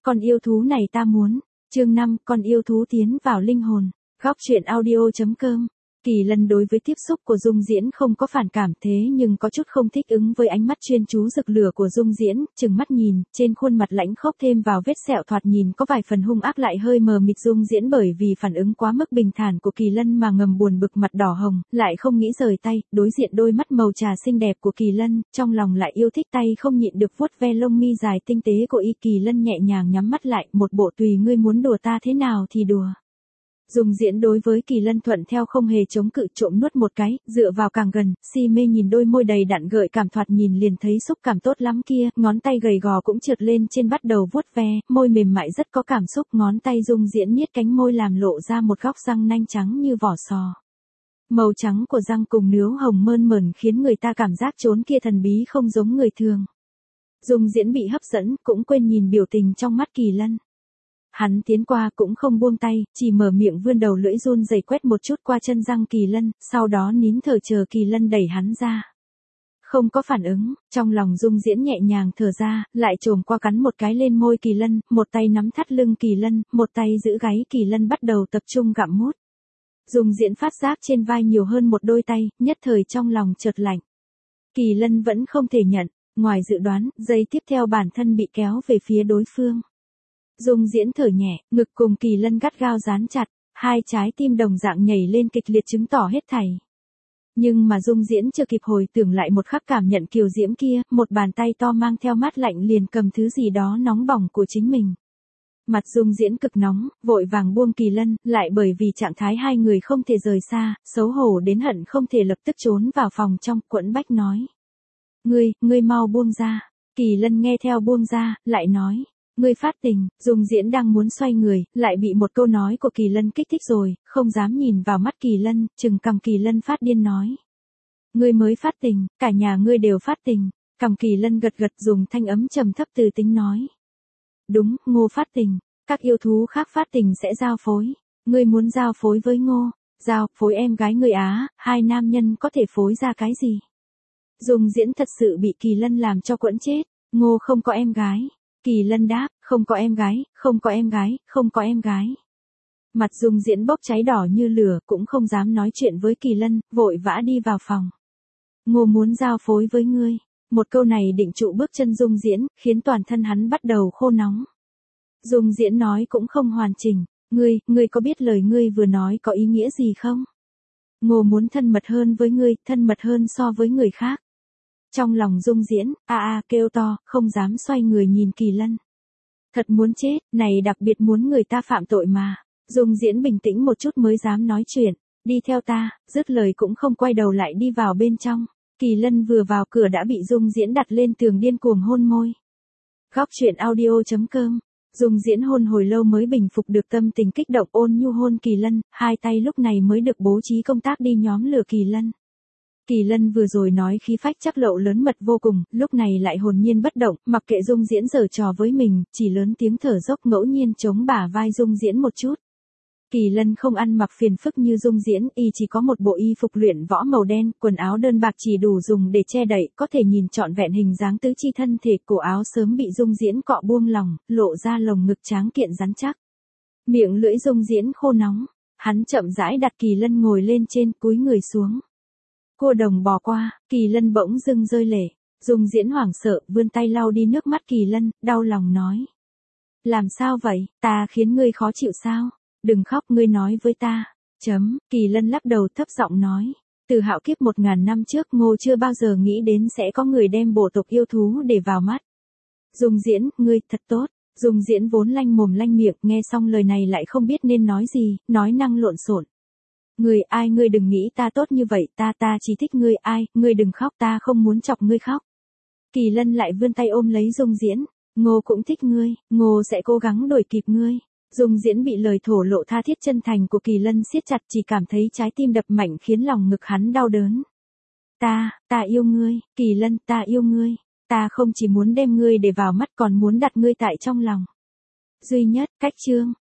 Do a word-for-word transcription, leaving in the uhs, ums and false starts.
con yêu thú này ta muốn. Chương năm, con yêu thú tiến vào linh hồn. Góc truyện audio.com. Kỳ Lân đối với tiếp xúc của Dung Diễn không có phản cảm thế nhưng có chút không thích ứng với ánh mắt chuyên chú rực lửa của Dung Diễn, chừng mắt nhìn, trên khuôn mặt lãnh khốc thêm vào vết sẹo thoạt nhìn có vài phần hung ác lại hơi mờ mịt. Dung Diễn bởi vì phản ứng quá mức bình thản của Kỳ Lân mà ngầm buồn bực mặt đỏ hồng, lại không nghĩ rời tay, đối diện đôi mắt màu trà xinh đẹp của Kỳ Lân, trong lòng lại yêu thích tay không nhịn được vuốt ve lông mi dài tinh tế của y. Kỳ Lân nhẹ nhàng nhắm mắt lại, một bộ tùy ngươi muốn đùa ta thế nào thì đùa. Dung Diễn đối với Kỳ Lân thuận theo không hề chống cự, trộm nuốt một cái, dựa vào càng gần, si mê nhìn đôi môi đầy đặn gợi cảm thoạt nhìn liền thấy xúc cảm tốt lắm kia, ngón tay gầy gò cũng trượt lên trên bắt đầu vuốt ve, môi mềm mại rất có cảm xúc, ngón tay Dung Diễn niết cánh môi làm lộ ra một góc răng nanh trắng như vỏ sò. Màu trắng của răng cùng nướu hồng mơn mởn khiến người ta cảm giác trốn kia thần bí không giống người thường. Dung Diễn bị hấp dẫn, cũng quên nhìn biểu tình trong mắt Kỳ Lân. Hắn tiến qua cũng không buông tay, chỉ mở miệng vươn đầu lưỡi run rẩy quét một chút qua chân răng Kỳ Lân, sau đó nín thở chờ Kỳ Lân đẩy hắn ra. Không có phản ứng, trong lòng Dung Diễn nhẹ nhàng thở ra, lại chồm qua cắn một cái lên môi Kỳ Lân, một tay nắm thắt lưng Kỳ Lân, một tay giữ gáy Kỳ Lân bắt đầu tập trung gặm mút. Dung Diễn phát giác trên vai nhiều hơn một đôi tay, nhất thời trong lòng chợt lạnh. Kỳ Lân vẫn không thể nhận, ngoài dự đoán, giây tiếp theo bản thân bị kéo về phía đối phương. Dung Diễn thở nhẹ, ngực cùng Kỳ Lân gắt gao dán chặt, hai trái tim đồng dạng nhảy lên kịch liệt chứng tỏ hết thảy. Nhưng mà Dung Diễn chưa kịp hồi tưởng lại một khắc cảm nhận kiều diễm kia, một bàn tay to mang theo mát lạnh liền cầm thứ gì đó nóng bỏng của chính mình. Mặt Dung Diễn cực nóng, vội vàng buông Kỳ Lân, lại bởi vì trạng thái hai người không thể rời xa, xấu hổ đến hận không thể lập tức trốn vào phòng trong, quẫn bách nói. Ngươi, ngươi mau buông ra. Kỳ Lân nghe theo buông ra, lại nói. Ngươi phát tình. Dung Diễn đang muốn xoay người, lại bị một câu nói của Kỳ Lân kích thích rồi, không dám nhìn vào mắt Kỳ Lân, chừng cằm Kỳ Lân phát điên nói. Ngươi mới phát tình, cả nhà ngươi đều phát tình. Cằm Kỳ Lân gật gật dùng thanh ấm trầm thấp từ tính nói. Đúng, Ngô phát tình, các yêu thú khác phát tình sẽ giao phối. Ngươi muốn giao phối với Ngô, giao phối em gái ngươi á, hai nam nhân có thể phối ra cái gì? Dung Diễn thật sự bị Kỳ Lân làm cho quẫn chết, Ngô không có em gái. Kỳ Lân đáp, không có em gái, không có em gái, không có em gái. Mặt Dung Diễn bốc cháy đỏ như lửa, cũng không dám nói chuyện với Kỳ Lân, vội vã đi vào phòng. Ngô muốn giao phối với ngươi. Một câu này định trụ bước chân Dung Diễn, khiến toàn thân hắn bắt đầu khô nóng. Dung Diễn nói cũng không hoàn chỉnh, ngươi, ngươi có biết lời ngươi vừa nói có ý nghĩa gì không? Ngô muốn thân mật hơn với ngươi, thân mật hơn so với người khác. Trong lòng Dung Diễn, a a kêu to, không dám xoay người nhìn Kỳ Lân. Thật muốn chết, này đặc biệt muốn người ta phạm tội mà. Dung Diễn bình tĩnh một chút mới dám nói chuyện, đi theo ta, dứt lời cũng không quay đầu lại đi vào bên trong. Kỳ Lân vừa vào cửa đã bị Dung Diễn đặt lên tường điên cuồng hôn môi. Góc truyện audio.com. Dung Diễn hôn hồi lâu mới bình phục được tâm tình kích động, ôn nhu hôn Kỳ Lân, hai tay lúc này mới được bố trí công tác đi nhóm lửa Kỳ Lân. Kỳ Lân vừa rồi nói khí phách chắc lậu lớn mật vô cùng, lúc này lại hồn nhiên bất động, mặc kệ Dung Diễn giở trò với mình, chỉ lớn tiếng thở dốc ngẫu nhiên chống bả vai Dung Diễn một chút. Kỳ Lân không ăn mặc phiền phức như Dung Diễn, y chỉ có một bộ y phục luyện võ màu đen, quần áo đơn bạc chỉ đủ dùng để che đậy, có thể nhìn trọn vẹn hình dáng tứ chi thân thể, cổ áo sớm bị Dung Diễn cọ buông lỏng, lộ ra lồng ngực tráng kiện rắn chắc. Miệng lưỡi Dung Diễn khô nóng, hắn chậm rãi đặt Kỳ Lân ngồi lên trên, cúi người xuống. Cua đồng bò qua, Kỳ Lân bỗng dưng rơi lệ. Dung Diễn hoảng sợ, vươn tay lau đi nước mắt Kỳ Lân, đau lòng nói. Làm sao vậy, ta khiến ngươi khó chịu sao? Đừng khóc, ngươi nói với ta. Chấm, Kỳ Lân lắc đầu thấp giọng nói. Từ hạo kiếp một ngàn năm trước Ngô chưa bao giờ nghĩ đến sẽ có người đem bộ tộc yêu thú để vào mắt. Dung Diễn, ngươi thật tốt. Dung Diễn vốn lanh mồm lanh miệng, nghe xong lời này lại không biết nên nói gì, nói năng lộn xộn. Ngươi ai ngươi đừng nghĩ ta tốt như vậy, ta ta chỉ thích ngươi ai, ngươi đừng khóc, ta không muốn chọc ngươi khóc. Kỳ Lân lại vươn tay ôm lấy Dung Diễn, Ngô cũng thích ngươi, Ngô sẽ cố gắng đuổi kịp ngươi. Dung Diễn bị lời thổ lộ tha thiết chân thành của Kỳ Lân siết chặt, chỉ cảm thấy trái tim đập mạnh khiến lòng ngực hắn đau đớn. Ta, ta yêu ngươi, Kỳ Lân, ta yêu ngươi, ta không chỉ muốn đem ngươi để vào mắt còn muốn đặt ngươi tại trong lòng. Duy nhất, cách chương.